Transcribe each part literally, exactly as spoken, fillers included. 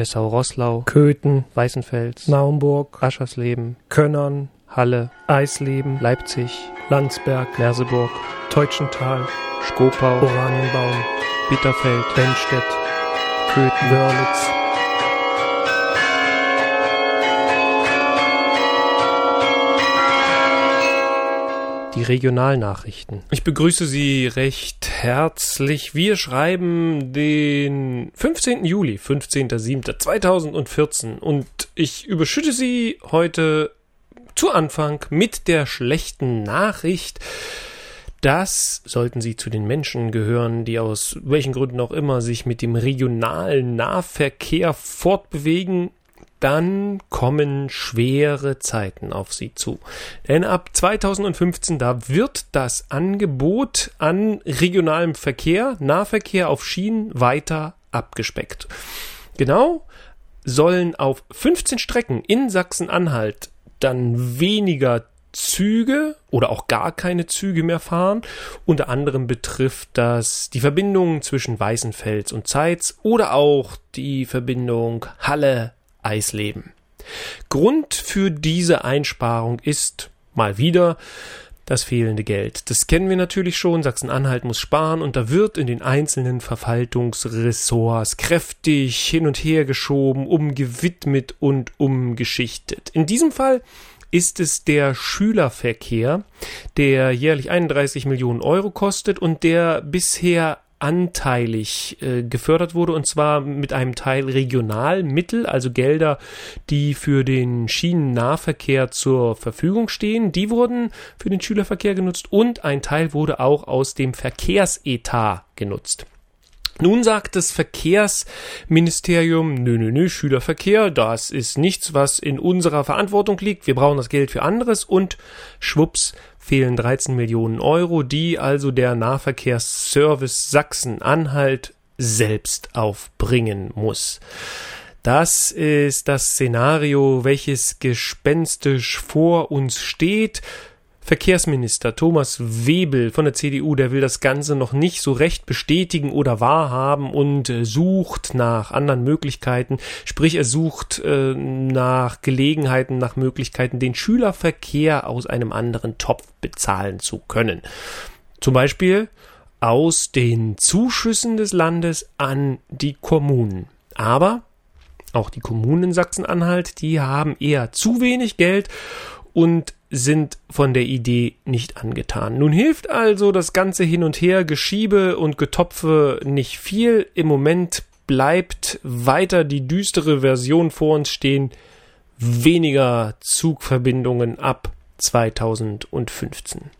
Dessau-Roßlau, Köthen, Weißenfels, Naumburg, Aschersleben, Könnern, Halle, Eisleben, Leipzig, Landsberg, Merseburg, Teutschenthal, Schkopau, Oranienbaum, Bitterfeld, Benstedt, Köthen, Wörlitz. Die Regionalnachrichten. Ich begrüße Sie recht herzlich. Wir schreiben den fünfzehnten Juli, fünfzehnter siebter zweitausendvierzehn und ich überschütte Sie heute zu Anfang mit der schlechten Nachricht, dass, sollten Sie zu den Menschen gehören, die aus welchen Gründen auch immer sich mit dem regionalen Nahverkehr fortbewegen, dann kommen schwere Zeiten auf Sie zu. Denn ab zweitausendfünfzehn, da wird das Angebot an regionalem Verkehr, Nahverkehr auf Schienen weiter abgespeckt. Genau sollen auf fünfzehn Strecken in Sachsen-Anhalt dann weniger Züge oder auch gar keine Züge mehr fahren. Unter anderem betrifft das die Verbindung zwischen Weißenfels und Zeitz oder auch die Verbindung Halle Eisleben. Grund für diese Einsparung ist mal wieder das fehlende Geld. Das kennen wir natürlich schon. Sachsen-Anhalt muss sparen und da wird in den einzelnen Verwaltungsressorts kräftig hin und her geschoben, umgewidmet und umgeschichtet. In diesem Fall ist es der Schülerverkehr, der jährlich einunddreißig Millionen Euro kostet und der bisher anteilig äh, gefördert wurde, und zwar mit einem Teil Regionalmittel, also Gelder, die für den Schienennahverkehr zur Verfügung stehen, die wurden für den Schülerverkehr genutzt und ein Teil wurde auch aus dem Verkehrsetat genutzt. Nun sagt das Verkehrsministerium, nö, nö, nö, Schülerverkehr, das ist nichts, was in unserer Verantwortung liegt, wir brauchen das Geld für anderes und schwupps, fehlen dreizehn Millionen Euro, die also der Nahverkehrsservice Sachsen-Anhalt selbst aufbringen muss. Das ist das Szenario, welches gespenstisch vor uns steht. Verkehrsminister Thomas Webel von der C D U, der will das Ganze noch nicht so recht bestätigen oder wahrhaben und äh, sucht nach anderen Möglichkeiten. Sprich, er sucht äh, nach Gelegenheiten, nach Möglichkeiten, den Schülerverkehr aus einem anderen Topf bezahlen zu können. Zum Beispiel aus den Zuschüssen des Landes an die Kommunen. Aber auch die Kommunen in Sachsen-Anhalt, die haben eher zu wenig Geld und sind von der Idee nicht angetan. Nun hilft also das ganze Hin und Her, Geschiebe und Getopfe nicht viel. Im Moment bleibt weiter die düstere Version vor uns stehen. Weniger Zugverbindungen ab zweitausendfünfzehn.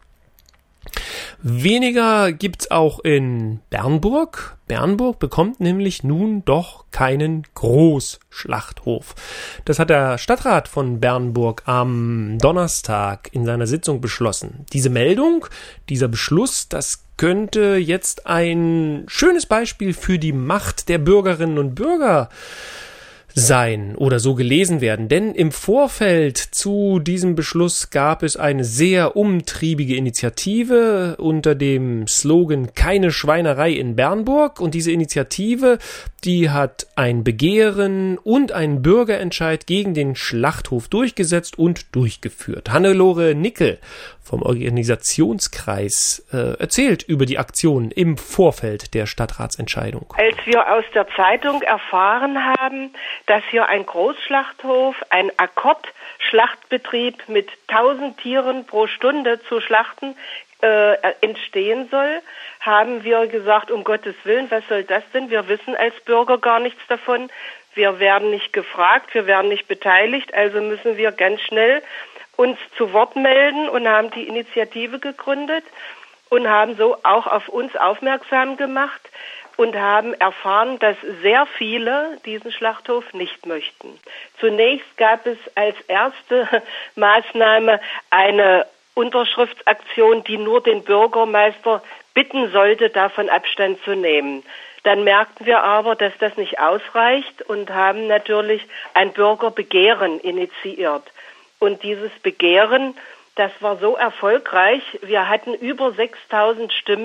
Weniger gibt's auch in Bernburg. Bernburg bekommt nämlich nun doch keinen Großschlachthof. Das hat der Stadtrat von Bernburg am Donnerstag in seiner Sitzung beschlossen. Diese Meldung, dieser Beschluss, das könnte jetzt ein schönes Beispiel für die Macht der Bürgerinnen und Bürger sein oder so gelesen werden, denn im Vorfeld zu diesem Beschluss gab es eine sehr umtriebige Initiative unter dem Slogan "Keine Schweinerei in Bernburg", und diese Initiative, die hat ein Begehren und einen Bürgerentscheid gegen den Schlachthof durchgesetzt und durchgeführt. Hannelore Nickel vom Organisationskreis äh, erzählt über die Aktion im Vorfeld der Stadtratsentscheidung. Als wir aus der Zeitung erfahren haben, dass hier ein Großschlachthof, ein Akkordschlachtbetrieb mit tausend Tieren pro Stunde zu schlachten äh, entstehen soll, haben wir gesagt, um Gottes Willen, was soll das denn? Wir wissen als Bürger gar nichts davon. Wir werden nicht gefragt, wir werden nicht beteiligt, also müssen wir ganz schnell uns zu Wort melden und haben die Initiative gegründet und haben so auch auf uns aufmerksam gemacht und haben erfahren, dass sehr viele diesen Schlachthof nicht möchten. Zunächst gab es als erste Maßnahme eine Unterschriftsaktion, die nur den Bürgermeister bitten sollte, davon Abstand zu nehmen. Dann merkten wir aber, dass das nicht ausreicht und haben natürlich ein Bürgerbegehren initiiert. Und dieses Begehren, das war so erfolgreich, wir hatten über sechstausend Stimmen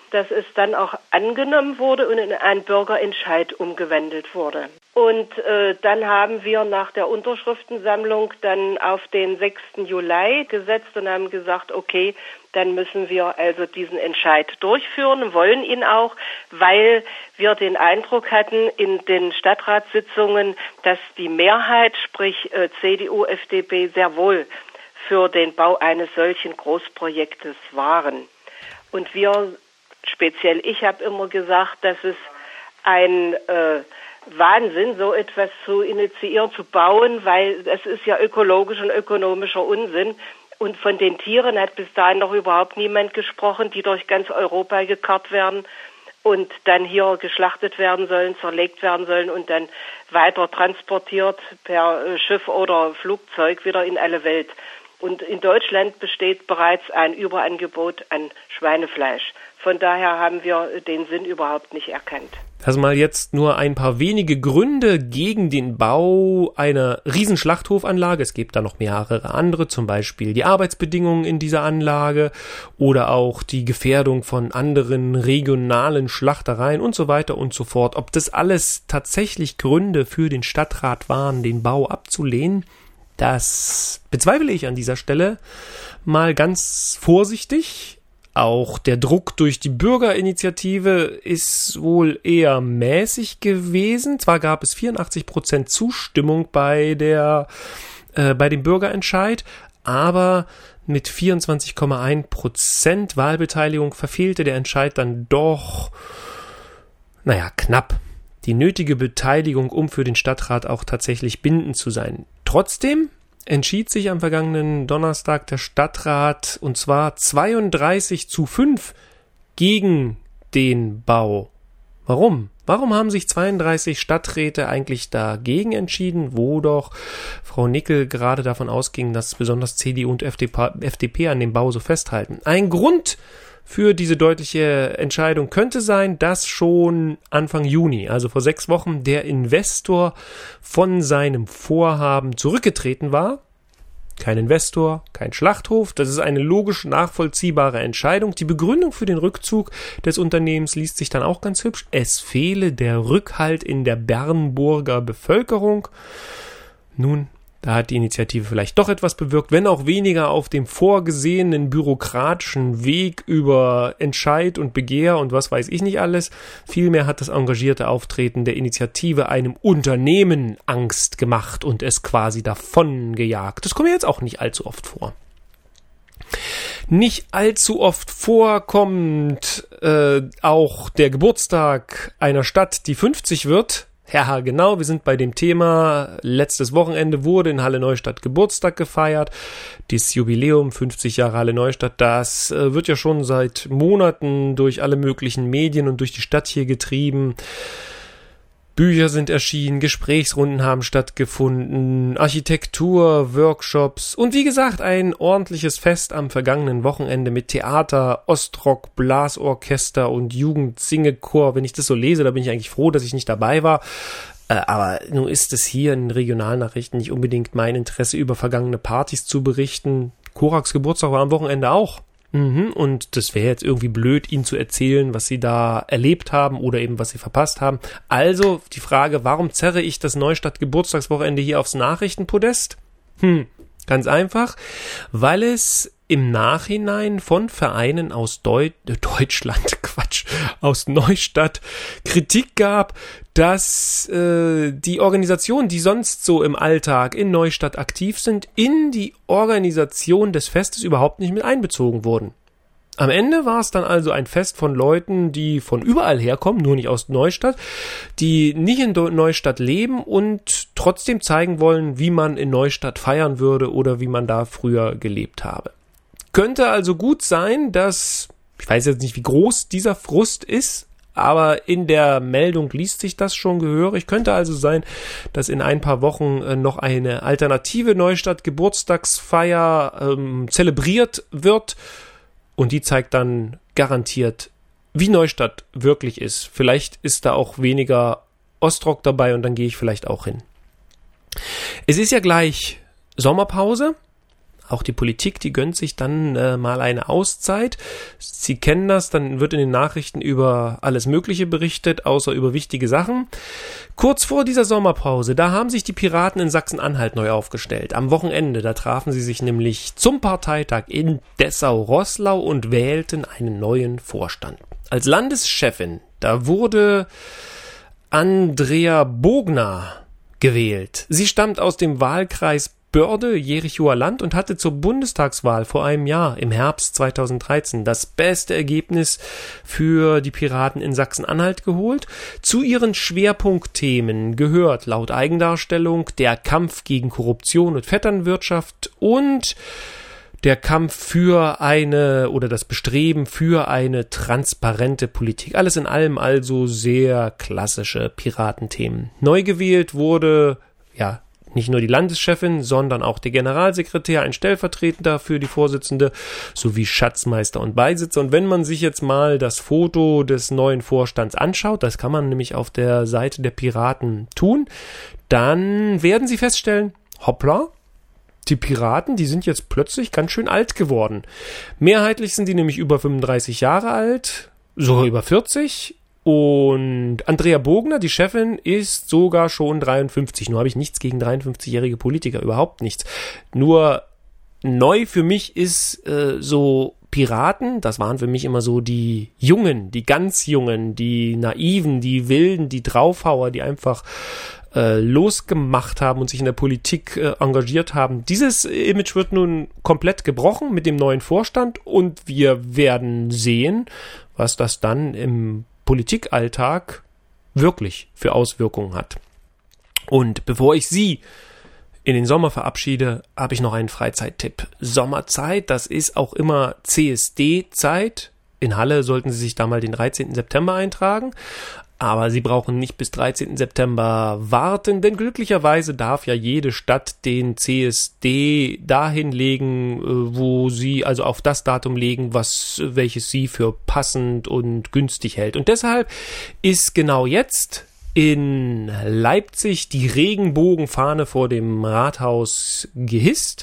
dass es dann auch angenommen wurde und in einen Bürgerentscheid umgewandelt wurde. Und äh, dann haben wir nach der Unterschriftensammlung dann auf den sechsten Juli gesetzt und haben gesagt, okay, dann müssen wir also diesen Entscheid durchführen, wollen ihn auch, weil wir den Eindruck hatten in den Stadtratssitzungen, dass die Mehrheit, sprich äh, C D U, F D P, sehr wohl für den Bau eines solchen Großprojektes waren. Und wir, speziell ich, habe immer gesagt, dass es ein äh, Wahnsinn, so etwas zu initiieren, zu bauen, weil es ist ja ökologisch und ökonomischer Unsinn. Und von den Tieren hat bis dahin noch überhaupt niemand gesprochen, die durch ganz Europa gekarrt werden und dann hier geschlachtet werden sollen, zerlegt werden sollen und dann weiter transportiert per Schiff oder Flugzeug wieder in alle Welt. Und in Deutschland besteht bereits ein Überangebot an Schweinefleisch. Von daher haben wir den Sinn überhaupt nicht erkannt. Also mal jetzt nur ein paar wenige Gründe gegen den Bau einer Riesenschlachthofanlage. Es gibt da noch mehrere andere, zum Beispiel die Arbeitsbedingungen in dieser Anlage oder auch die Gefährdung von anderen regionalen Schlachtereien und so weiter und so fort. Ob das alles tatsächlich Gründe für den Stadtrat waren, den Bau abzulehnen, das bezweifle ich an dieser Stelle mal ganz vorsichtig. Auch der Druck durch die Bürgerinitiative ist wohl eher mäßig gewesen. Zwar gab es vierundachtzig Prozent Zustimmung bei der äh, bei dem Bürgerentscheid, aber mit vierundzwanzig Komma eins Prozent Wahlbeteiligung verfehlte der Entscheid dann doch, naja, knapp die nötige Beteiligung, um für den Stadtrat auch tatsächlich bindend zu sein. Trotzdem entschied sich am vergangenen Donnerstag der Stadtrat, und zwar zweiunddreißig zu fünf gegen den Bau. Warum? Warum haben sich zweiunddreißig Stadträte eigentlich dagegen entschieden, wo doch Frau Nickel gerade davon ausging, dass besonders C D U und F D P an dem Bau so festhalten? Ein Grund für diese deutliche Entscheidung könnte sein, dass schon Anfang Juni, also vor sechs Wochen, der Investor von seinem Vorhaben zurückgetreten war. Kein Investor, kein Schlachthof. Das ist eine logisch nachvollziehbare Entscheidung. Die Begründung für den Rückzug des Unternehmens liest sich dann auch ganz hübsch. Es fehle der Rückhalt in der Bernburger Bevölkerung. Nun, da hat die Initiative vielleicht doch etwas bewirkt, wenn auch weniger auf dem vorgesehenen bürokratischen Weg über Entscheid und Begehr und was weiß ich nicht alles. Vielmehr hat das engagierte Auftreten der Initiative einem Unternehmen Angst gemacht und es quasi davon gejagt. Das kommt mir jetzt auch nicht allzu oft vor. Nicht allzu oft vorkommt äh, auch der Geburtstag einer Stadt, die fünfzig wird. Ja, genau, wir sind bei dem Thema. Letztes Wochenende wurde in Halle Neustadt Geburtstag gefeiert. Dieses Jubiläum, fünfzig Jahre Halle Neustadt, das äh, wird ja schon seit Monaten durch alle möglichen Medien und durch die Stadt hier getrieben. Bücher sind erschienen, Gesprächsrunden haben stattgefunden, Architektur, Workshops und wie gesagt ein ordentliches Fest am vergangenen Wochenende mit Theater, Ostrock, Blasorchester und Jugendsingechor. Wenn ich das so lese, da bin ich eigentlich froh, dass ich nicht dabei war. Äh, aber nun ist es hier in Regionalnachrichten nicht unbedingt mein Interesse, über vergangene Partys zu berichten. Koraks Geburtstag war am Wochenende auch. Mhm, und das wäre jetzt irgendwie blöd, ihnen zu erzählen, was sie da erlebt haben oder eben was sie verpasst haben. Also die Frage, warum zerre ich das Neustadt-Geburtstagswochenende hier aufs Nachrichtenpodest? Hm, ganz einfach, weil es im Nachhinein von Vereinen aus Deu- Deutschland, Quatsch, aus Neustadt Kritik gab, dass äh, die Organisationen, die sonst so im Alltag in Neustadt aktiv sind, in die Organisation des Festes überhaupt nicht mit einbezogen wurden. Am Ende war es dann also ein Fest von Leuten, die von überall herkommen, nur nicht aus Neustadt, die nicht in Neustadt leben und trotzdem zeigen wollen, wie man in Neustadt feiern würde oder wie man da früher gelebt habe. Könnte also gut sein, dass, ich weiß jetzt nicht, wie groß dieser Frust ist, aber in der Meldung liest sich das schon gehörig. Könnte also sein, dass in ein paar Wochen noch eine alternative Neustadt-Geburtstagsfeier ähm, zelebriert wird und die zeigt dann garantiert, wie Neustadt wirklich ist. Vielleicht ist da auch weniger Ostrock dabei und dann gehe ich vielleicht auch hin. Es ist ja gleich Sommerpause. Auch die Politik, die gönnt sich dann äh, mal eine Auszeit. Sie kennen das, dann wird in den Nachrichten über alles Mögliche berichtet, außer über wichtige Sachen. Kurz vor dieser Sommerpause, da haben sich die Piraten in Sachsen-Anhalt neu aufgestellt. Am Wochenende, da trafen sie sich nämlich zum Parteitag in Dessau-Roßlau und wählten einen neuen Vorstand. Als Landeschefin, da wurde Andrea Bogner gewählt. Sie stammt aus dem Wahlkreis Börde, Jerichower Land und hatte zur Bundestagswahl vor einem Jahr, im Herbst zweitausenddreizehn, das beste Ergebnis für die Piraten in Sachsen-Anhalt geholt. Zu ihren Schwerpunktthemen gehört laut Eigendarstellung der Kampf gegen Korruption und Vetternwirtschaft und der Kampf für eine oder das Bestreben für eine transparente Politik. Alles in allem also sehr klassische Piratenthemen. Neu gewählt wurde, ja, nicht nur die Landeschefin, sondern auch der Generalsekretär, ein Stellvertretender für die Vorsitzende, sowie Schatzmeister und Beisitzer. Und wenn man sich jetzt mal das Foto des neuen Vorstands anschaut, das kann man nämlich auf der Seite der Piraten tun, dann werden Sie feststellen, hoppla, die Piraten, die sind jetzt plötzlich ganz schön alt geworden. Mehrheitlich sind die nämlich über fünfunddreißig Jahre alt, sogar über vierzig. Und Andrea Bogner, die Chefin, ist sogar schon dreiundfünfzig. Nur habe ich nichts gegen dreiundfünfzigjährige Politiker, überhaupt nichts. Nur neu für mich ist äh, so Piraten, das waren für mich immer so die Jungen, die ganz Jungen, die Naiven, die Wilden, die Draufhauer, die einfach äh, losgemacht haben und sich in der Politik äh, engagiert haben. Dieses Image wird nun komplett gebrochen mit dem neuen Vorstand und wir werden sehen, was das dann im Politikalltag wirklich für Auswirkungen hat. Und bevor ich Sie in den Sommer verabschiede, habe ich noch einen Freizeittipp. Sommerzeit, das ist auch immer C S D-Zeit. In Halle sollten Sie sich da mal den dreizehnten September eintragen. Aber Sie brauchen nicht bis dreizehnten September warten, denn glücklicherweise darf ja jede Stadt den C S D dahin legen, wo sie also auf das Datum legen, was welches sie für passend und günstig hält. Und deshalb ist genau jetzt in Leipzig die Regenbogenfahne vor dem Rathaus gehisst.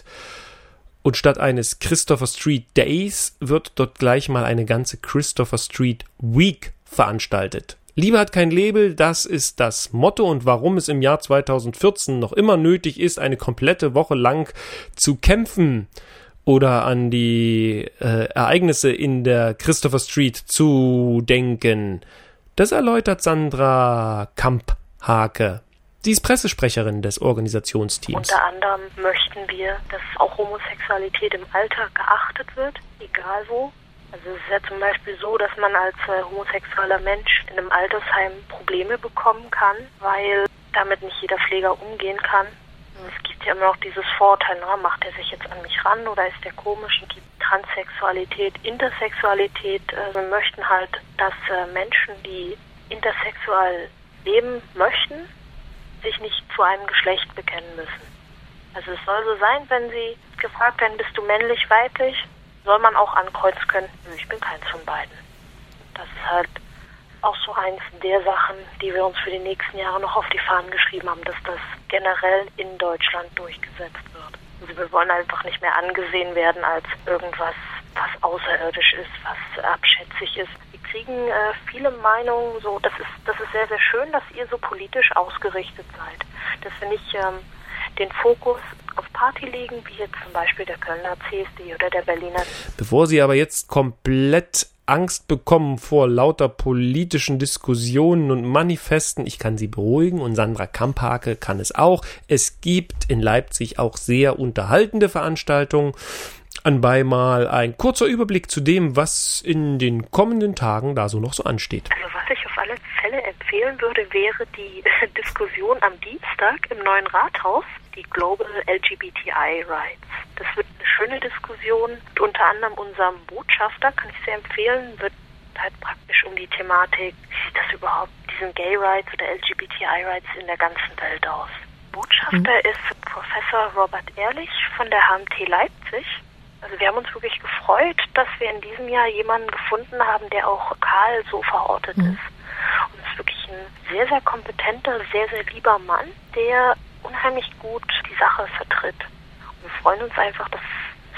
Und statt eines Christopher Street Days wird dort gleich mal eine ganze Christopher Street Week veranstaltet. Liebe hat kein Label, das ist das Motto und warum es im Jahr zweitausendvierzehn noch immer nötig ist, eine komplette Woche lang zu kämpfen oder an die äh, Ereignisse in der Christopher Street zu denken. Das erläutert Sandra Kamphake. Sie ist Pressesprecherin des Organisationsteams. Unter anderem möchten wir, dass auch Homosexualität im Alltag geachtet wird, egal wo. Also es ist ja zum Beispiel so, dass man als äh, homosexueller Mensch in einem Altersheim Probleme bekommen kann, weil damit nicht jeder Pfleger umgehen kann. Und es gibt ja immer noch dieses Vorurteil, na, macht er sich jetzt an mich ran oder ist der komisch? Es gibt Transsexualität, Intersexualität. Äh, wir möchten halt, dass äh, Menschen, die intersexuell leben möchten, sich nicht zu einem Geschlecht bekennen müssen. Also es soll so sein, wenn sie gefragt werden, bist du männlich, weiblich, soll man auch ankreuzen können, ich bin keins von beiden. Das ist halt auch so eins der Sachen, die wir uns für die nächsten Jahre noch auf die Fahnen geschrieben haben, dass das generell in Deutschland durchgesetzt wird. Also wir wollen einfach nicht mehr angesehen werden als irgendwas, was außerirdisch ist, was abschätzig ist. Wir kriegen äh, viele Meinungen, so das ist das ist sehr, sehr schön, dass ihr so politisch ausgerichtet seid. Dass wir nicht ähm, den Fokus auf Party legen, wie jetzt zum Beispiel der Kölner C S D oder der Berliner. Bevor Sie aber jetzt komplett Angst bekommen vor lauter politischen Diskussionen und Manifesten, ich kann Sie beruhigen und Sandra Kamphake kann es auch. Es gibt in Leipzig auch sehr unterhaltende Veranstaltungen. Anbei mal ein kurzer Überblick zu dem, was in den kommenden Tagen da so noch so ansteht. Also was ich auf alle Fälle empfehlen würde, wäre die Diskussion am Dienstag im neuen Rathaus, die Global L G B T I Rights. Das wird eine schöne Diskussion. Und unter anderem unserem Botschafter, kann ich sehr empfehlen, wird halt praktisch um die Thematik, wie sieht das überhaupt, diesen Gay Rights oder L G B T I Rights in der ganzen Welt aus. Botschafter mhm. ist Professor Robert Ehrlich von der H M T Leipzig. Also wir haben uns wirklich gefreut, dass wir in diesem Jahr jemanden gefunden haben, der auch lokal so verortet mhm. ist. Und es ist wirklich ein sehr, sehr kompetenter, sehr, sehr lieber Mann, der unheimlich gut die Sache vertritt. Und wir freuen uns einfach, dass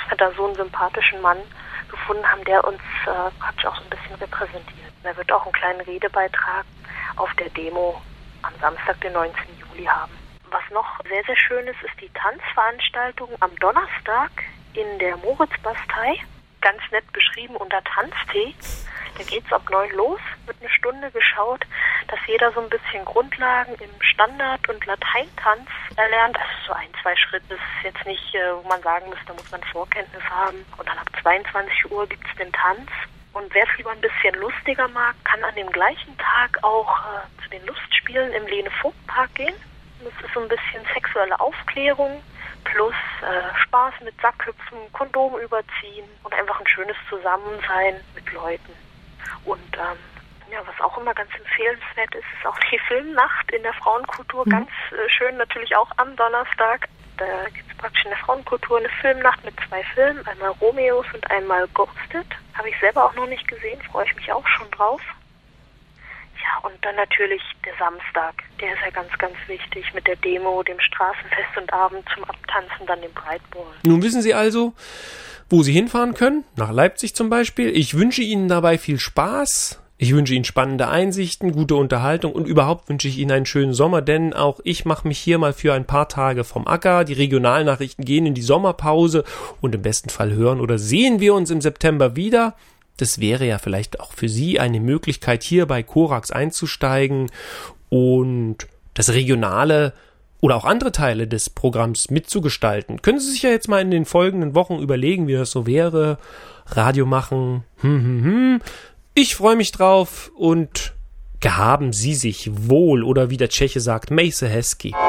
da so einen sympathischen Mann gefunden haben, der uns äh, praktisch auch so ein bisschen repräsentiert. Er wird auch einen kleinen Redebeitrag auf der Demo am Samstag, den neunzehnten Juli haben. Was noch sehr, sehr schön ist, ist die Tanzveranstaltung am Donnerstag in der Moritzbastei. Ganz nett beschrieben unter Tanztee. Da geht's ab neun los, wird eine Stunde geschaut, dass jeder so ein bisschen Grundlagen im Standard- und Lateintanz erlernt. Das ist so ein, zwei Schritte. Das ist jetzt nicht, wo man sagen muss, da muss man Vorkenntnis haben. Und dann ab zweiundzwanzig Uhr gibt's den Tanz. Und wer es lieber ein bisschen lustiger mag, kann an dem gleichen Tag auch äh, zu den Lustspielen im Lene-Vogt-Park gehen. Das ist so ein bisschen sexuelle Aufklärung plus äh, Spaß mit Sackhüpfen, Kondom überziehen und einfach ein schönes Zusammensein mit Leuten. Und ähm, ja, was auch immer ganz empfehlenswert ist, ist auch die Filmnacht in der Frauenkultur. Mhm. Ganz äh, schön natürlich auch am Donnerstag. Da gibt es praktisch in der Frauenkultur eine Filmnacht mit zwei Filmen, einmal Romeos und einmal Ghosted. Habe ich selber auch noch nicht gesehen, freue ich mich auch schon drauf. Ja, und dann natürlich der Samstag, der ist ja ganz, ganz wichtig mit der Demo, dem Straßenfest und Abend zum Abtanzen, dann dem Breitball. Nun wissen Sie also, wo Sie hinfahren können, nach Leipzig zum Beispiel. Ich wünsche Ihnen dabei viel Spaß. Ich wünsche Ihnen spannende Einsichten, gute Unterhaltung und überhaupt wünsche ich Ihnen einen schönen Sommer, denn auch ich mache mich hier mal für ein paar Tage vom Acker. Die Regionalnachrichten gehen in die Sommerpause und im besten Fall hören oder sehen wir uns im September wieder. Das wäre ja vielleicht auch für Sie eine Möglichkeit, hier bei Korax einzusteigen und das Regionale oder auch andere Teile des Programms mitzugestalten. Können Sie sich ja jetzt mal in den folgenden Wochen überlegen, wie das so wäre. Radio machen, hm, hm, hm. Ich freue mich drauf und gehaben Sie sich wohl oder wie der Tscheche sagt, Mejse hezky.